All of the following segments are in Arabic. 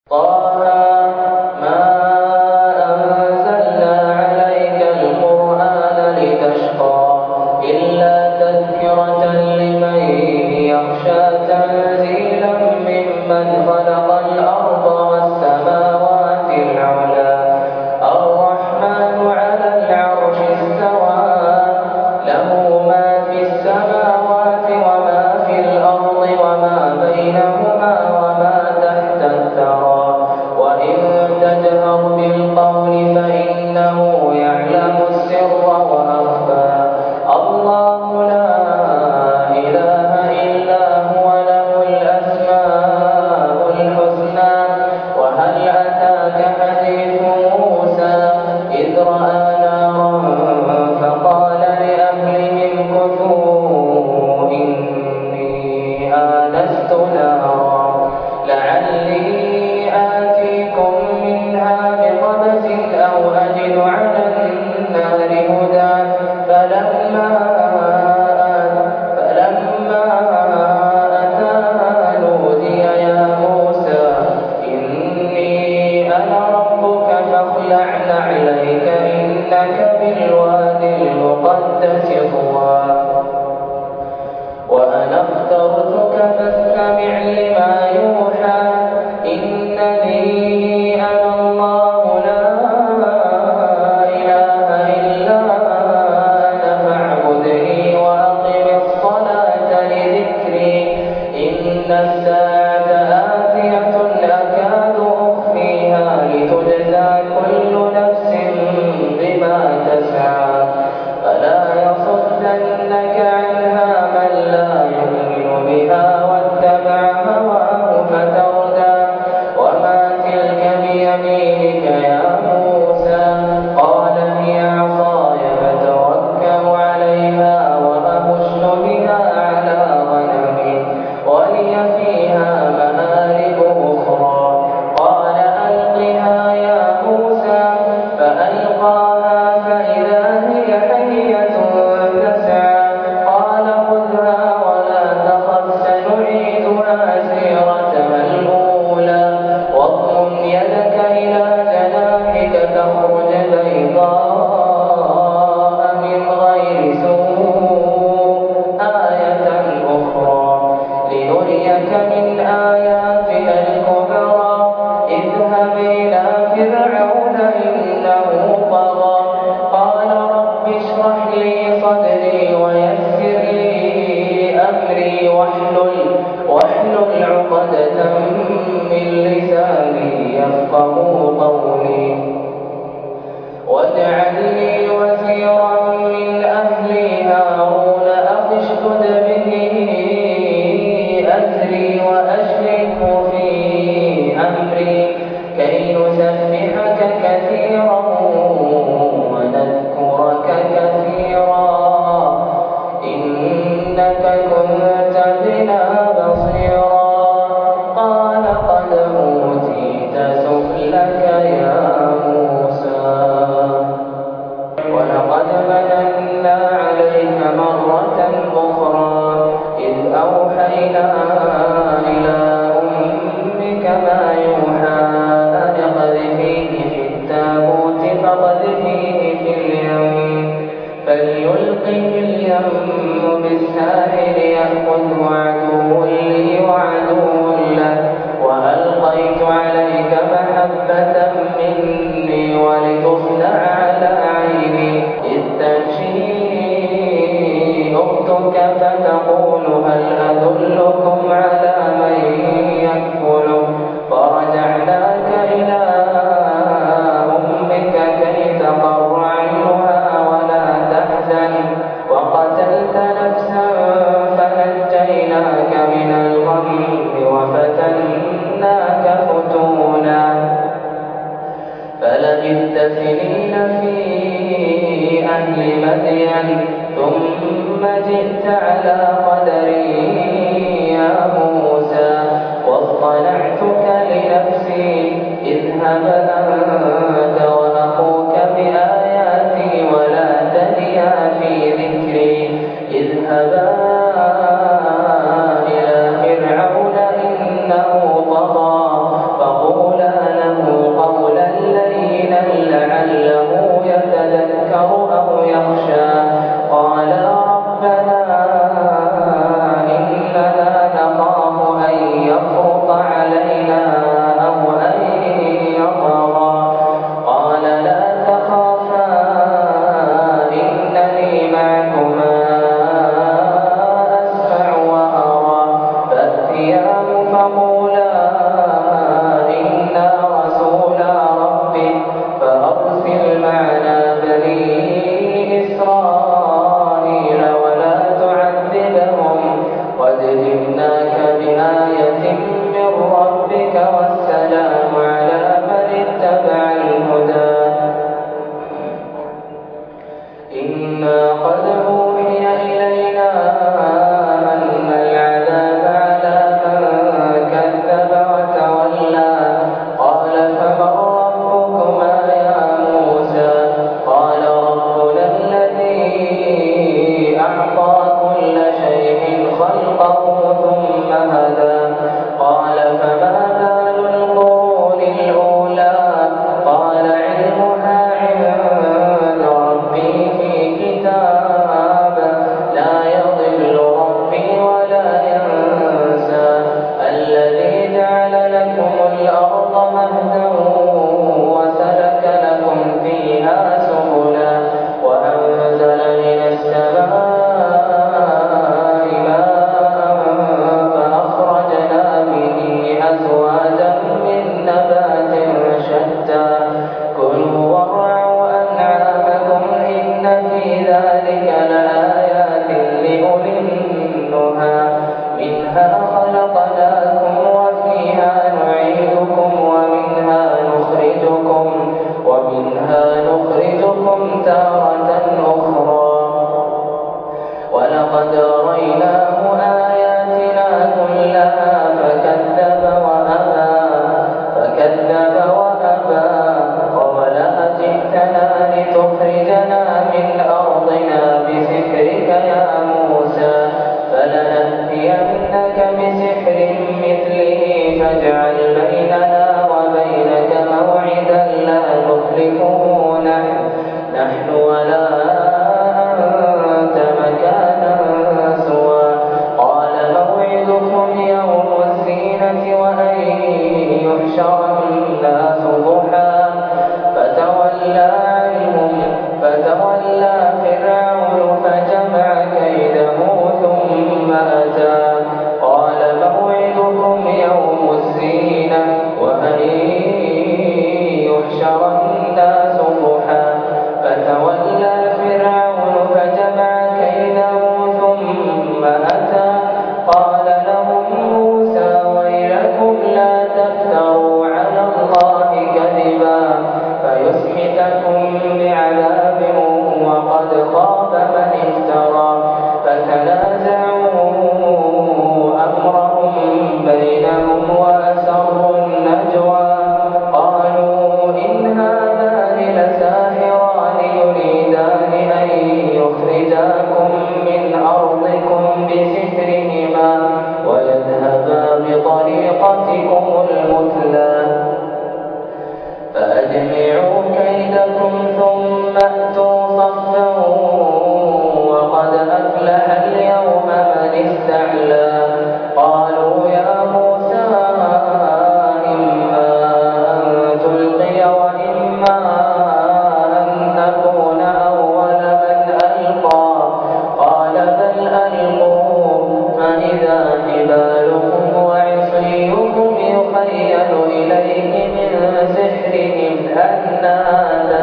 طه ما أنزلنا عليك القرآن لتشقى إلا تذكرة لمن يخشى تنزيلا ممن خلق الأرض والسماوات العلى الرحمن على العرش استوى له ما في السماوات وما في الأرض وما بينهما وما تحت الثرى وإن تجهر بالقول فإنه يعلم السر وأخفى الله لا إله إلا هو له الأسماء الحسنى وهل أتاك حديث موسى إذ رأى نارا فقال لأهلهم كثوا إني آنست نارا لعلي آتيكم منها بقبس أو أجد على النار هدى فلما أتاها نودي يا موسى إني أنا ربك فاخلع نعليك إنك بالوادي المقدس طوى وأنا اخترتك فاستمع لما يوحى إنني أنا الله لا إله إلا أنا فاعبدني وأقم الصلاة لذكري إن الساعة آتية أكاد أخفيها لتجزى كل نفس بما تسعى فلا يصدنك عنها من لا يؤمن بها واتبع هواه فتردى وما تلك بيمينك يا موسى قال هي عصاي فتوكل عليها وأهش بها على غنمي ولي فيها مآرب أخرى قال ألقها يا موسى فألقاها فإذا هي حية تسعى قال خذها ولا تخف سنعيدها سيرتها الأولى واضم يدك إلى جناحك تخرج بيضاء من غير سوء آية أخرى لنريك من آياتنا الكبرى اذهب إلى فرعون إنه طغى قال رب اشرح لي صدري ويسر لي أمري واحلل عقدة من لساني يفقهوا قولي واجعل لي وزيرا من أهلي هارون أخي اشدد به أزري وأشركه في أمري كي نسبحك كثيرا ونذكرك كثيرا إنك كنت بنا بصيرا قال قد أوتيت سؤلك يا موسى ولقد مننا عليك مرة أخرى إذ أوحينا إلى أمك ما يوحى أن اقذفيه في التابوت فاقذفيه في اليم فليلقه اليم بالساحل يأخذه عدو لي وعدو له وألقيت عليك محبة مني ولتصنع على عيني إذ تمشي أختك فتقول هل أدلكم على من يكفله فرجعناك إلى أمك كي تقر عينها ولا تحزن وقتلت نفسا فنجيناك من الغم وفتناك فتونا فلبثت سنين في أهل مدين ثم جئت على قدري يا موسى واصطنعتك لنفسي اذهب أنت وأخوك بآياتي ولا تنيا في ذكري اذهبا إلى فرعون إنه طغى فقولا الناس ضحى فتولى فرعون فجمع كيده ثم أتى قال موعدكم يوم الزينة وأن يحشر الناس ضحى فتولى فرعون فجمع كيده ثم أتى قال لهم موسى ويلكم لا تفتروا على الله كذبا فيسحتكم بعذاب وقد خاب من افترى فتنازعوا أمرهم بينهم وأسروا النجوى قالوا إن هذان لساحران يريدان أن يخرجاكم من أرضكم بسحرهما ويذهبا بطريقتكم المثلى فأجمعوا كيدكم ثم أتوا صفا وقد أفلح اليوم من استعلى قالوا يا موسى إما أن تلقي وإما أن نكون أول من ألقى قال بل ألقوا فإذا حبالكم وعصيكم يخيل إليه من سحرهم أنها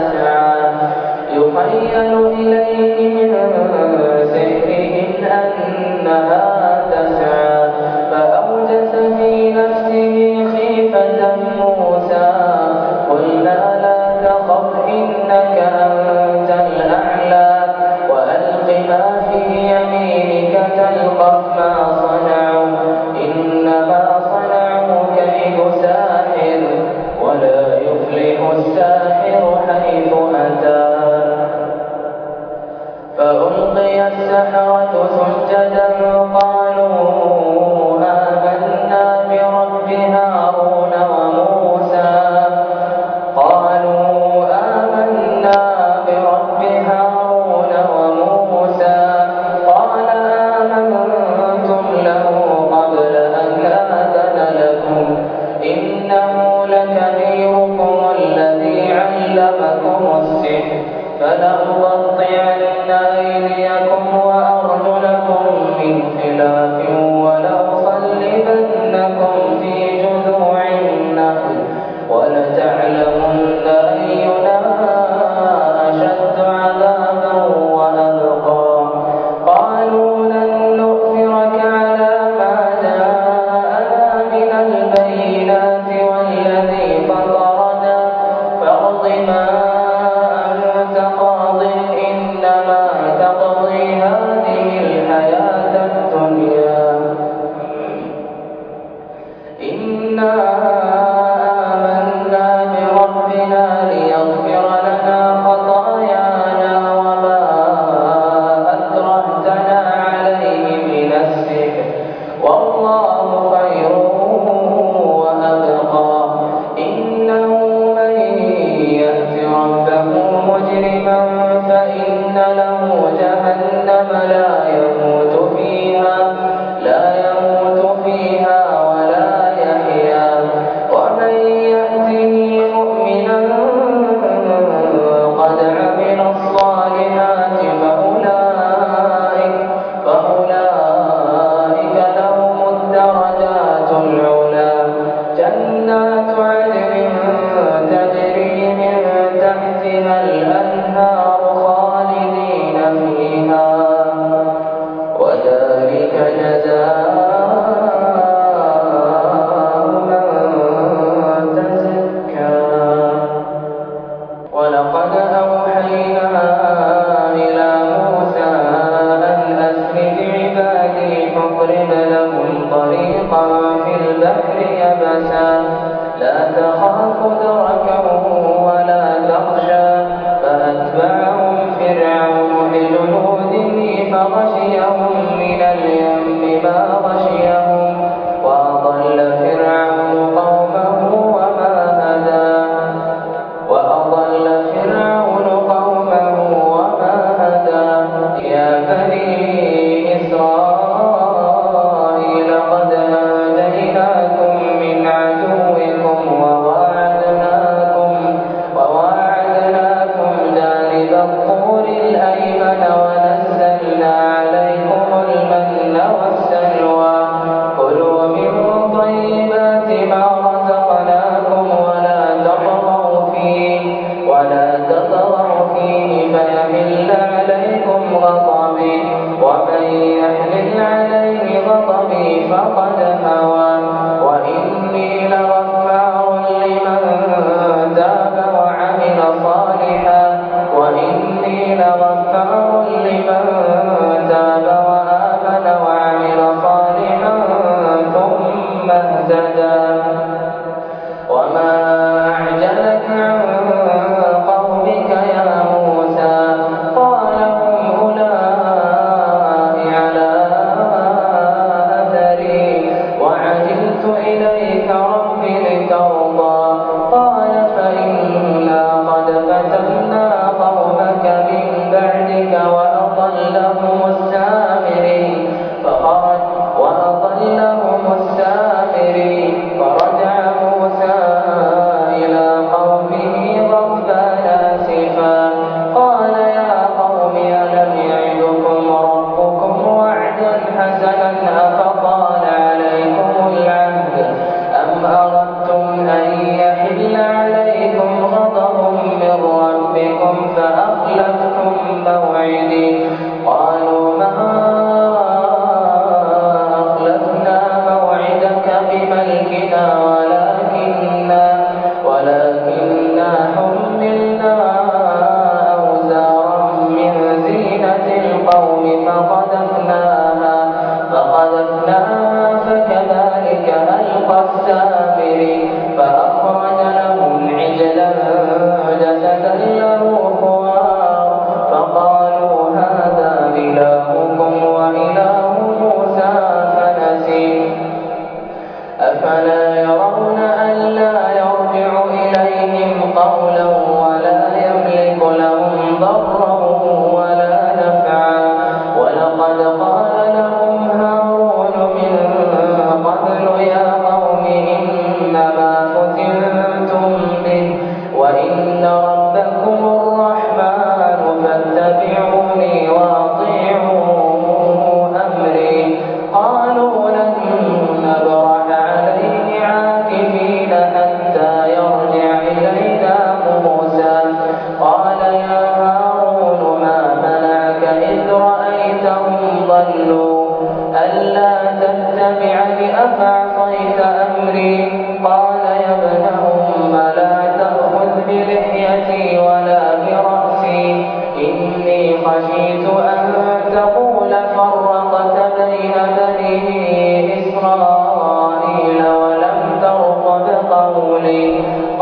تسعى فأوجس في نفسه خيفة موسى قلنا لا تخف إنك أنت الأعلى وألق ما في يمينك تلقف ما صنعوا إنما صنعوا كيد ساحر ولا يفلح الساحر حيث أتى فألقي السحرة سجدا قالوا آمنا برب هارون وموسى قال آمنتم له قبل أن آذن لكم إنه لكبيركم الذي علمكم السحر فلأقطعن أيديكم وأرجلكم من خلاف ولأصلبنكم في جذوع النخل ولتعلمن أينا أشد عذابا وأبقى قالوا لن نؤثرك على ما جاءنا من البينات والذي فطرنا فاقض ما أنت قاض إنما تقضي هذه الحياة الدنيا إنا آمنا بربنا ليغفر لنا خطايانا وما أكرهتنا عليه من السحر والله خير وأبقى إنه من يأت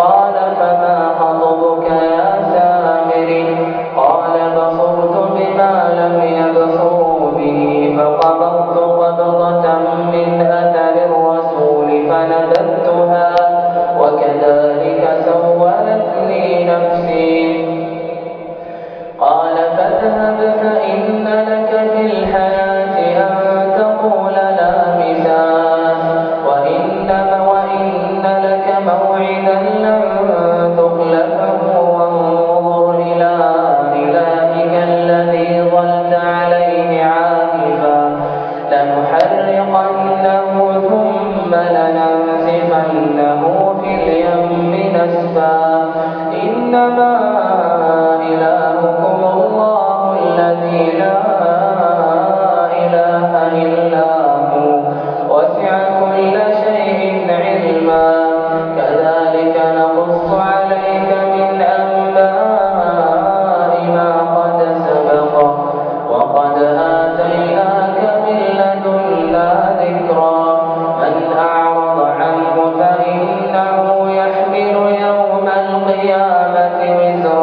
قال فما خطبك يا سامري قال بصرت بما لم يبصروا به فقبضت قبضة من أثر الرسول فنبذتها وكذلك سولت لي نفسي قال فاذهب فإن لك في الحياة أن تقول لا مساس وإن لك موعدا لن تخلفه وانظر إلى إلهك الذي ظلت عليه عاكفا لنحرقنه ثم لننسفنه في اليم نسفا إنما إلهكم الله الذي لا إله إلا هو وسع كل شيء علما كذلك نقص عليك من أنباء ما قد سبق وقد آتيناك من لدنا ذكرا من أعرض عنه فإنه يحمل يوم القيامة وزرا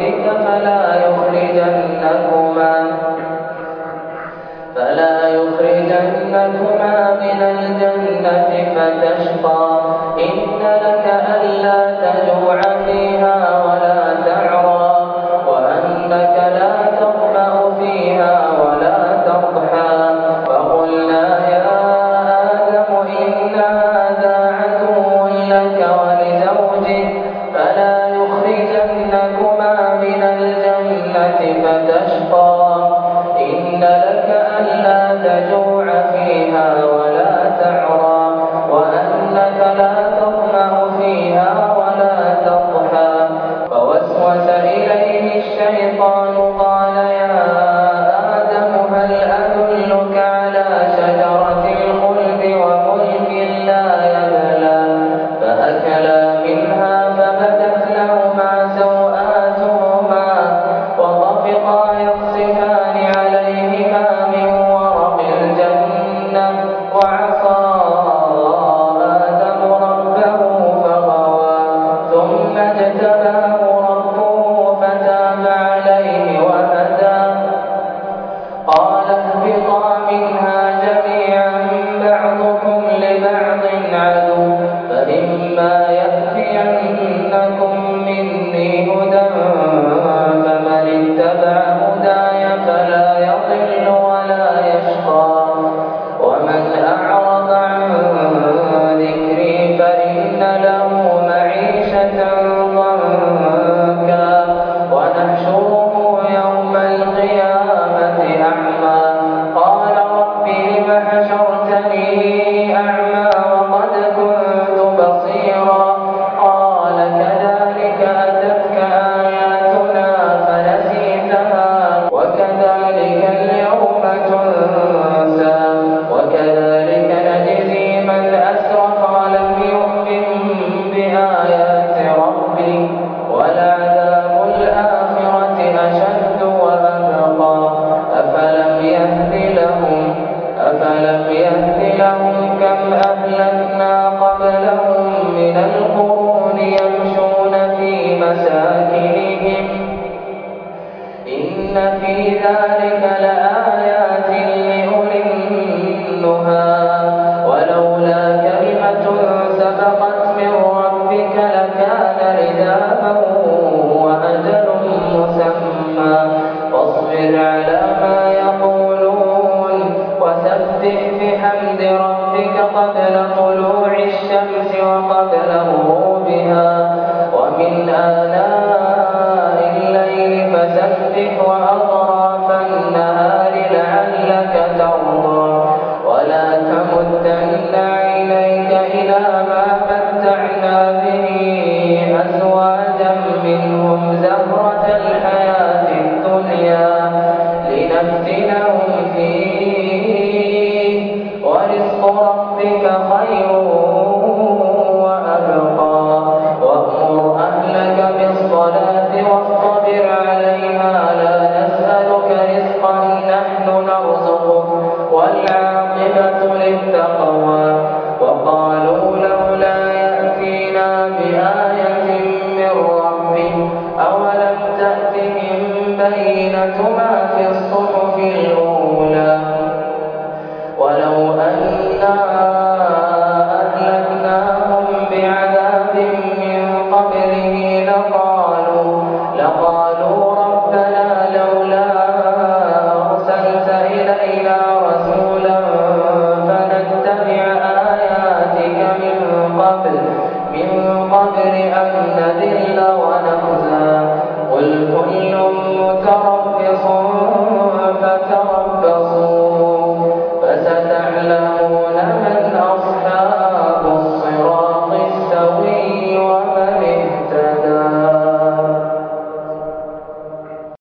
ربك فلا يخرجنكما من الجنة فتشقى إن لك ألا تجوع فيها ولا تعرى وأنك لا تظمأ فيها ولا تضحى فقلنا يا آدم إن هذا عدو لك ولزوجك فلا يخرجنكما من الجنة فتشقى إن لك ألا تجوع فيها ولا تعرى وأنك لا تظمأ فيها ولا تضحى فوسوس إليه الشيطان قال يا آدم هل أدلك على شجرة الخلد وملك لا يبلى فأكلا منها فبدت لهما سوآتهما وطفقا يخصفان عليهما من ورق الجنة وعصى آدم ربه فغوى ثم اجتباه ربه فتاب عليه وهدى قال اهبطا منها جميعا بعضكم لبعض عدو فإما يأتينكم مني هدى فمن اتبع هداي فلا يضل ولا يشقى ومن أعرض عن ذكري فإن له معيشة ضنكا ونحشره يوم القيامة أعمى قال رب لم حشرتني أعمى وقد كنت بصيرا قال كذلك أتتك آياتنا فنسيتها وكذلك اليوم تنسى وكذلك نجزي من أسرف ولم يؤمن بآيات ربه ولعذاب الآخرة أشد وأبقى أفلم يهد لهم كم أهلكنا قبلهم من القرون يمشون في مساكنهم إن في ذلك لآيات لأولي النهى ولولا كلمة سبقت من ربك لكان لزاما وأجل مسمى فاصبر على ما يقولون وسبح بحمد ربك قبل طلوع الشمس وقبل غروبها ومن آناء الليل فسبح وأطراف النهار لعلك ترضى ولا تمدن عينيك إلى ما متعنا به أزواجا منهم زهرة الحياة الدنيا لنفتنهم فيه ورزق ربك خير وأبقى وأمر أهلك بالصلاة واصطبر عليها لا نسألك رزقا نحن نرزقك والعاقبة للتقوى وقالوا لولا يأتينا بآية من ربه أولم تأتهم بينة ما في الصحف الأولى ولو أنا أهلكناهم بعذاب من قبله لقالوا ربنا لولا أرسلت إلينا رسولا فنتبع آياتك من قبل أن نذل ونخزى قل كل متربص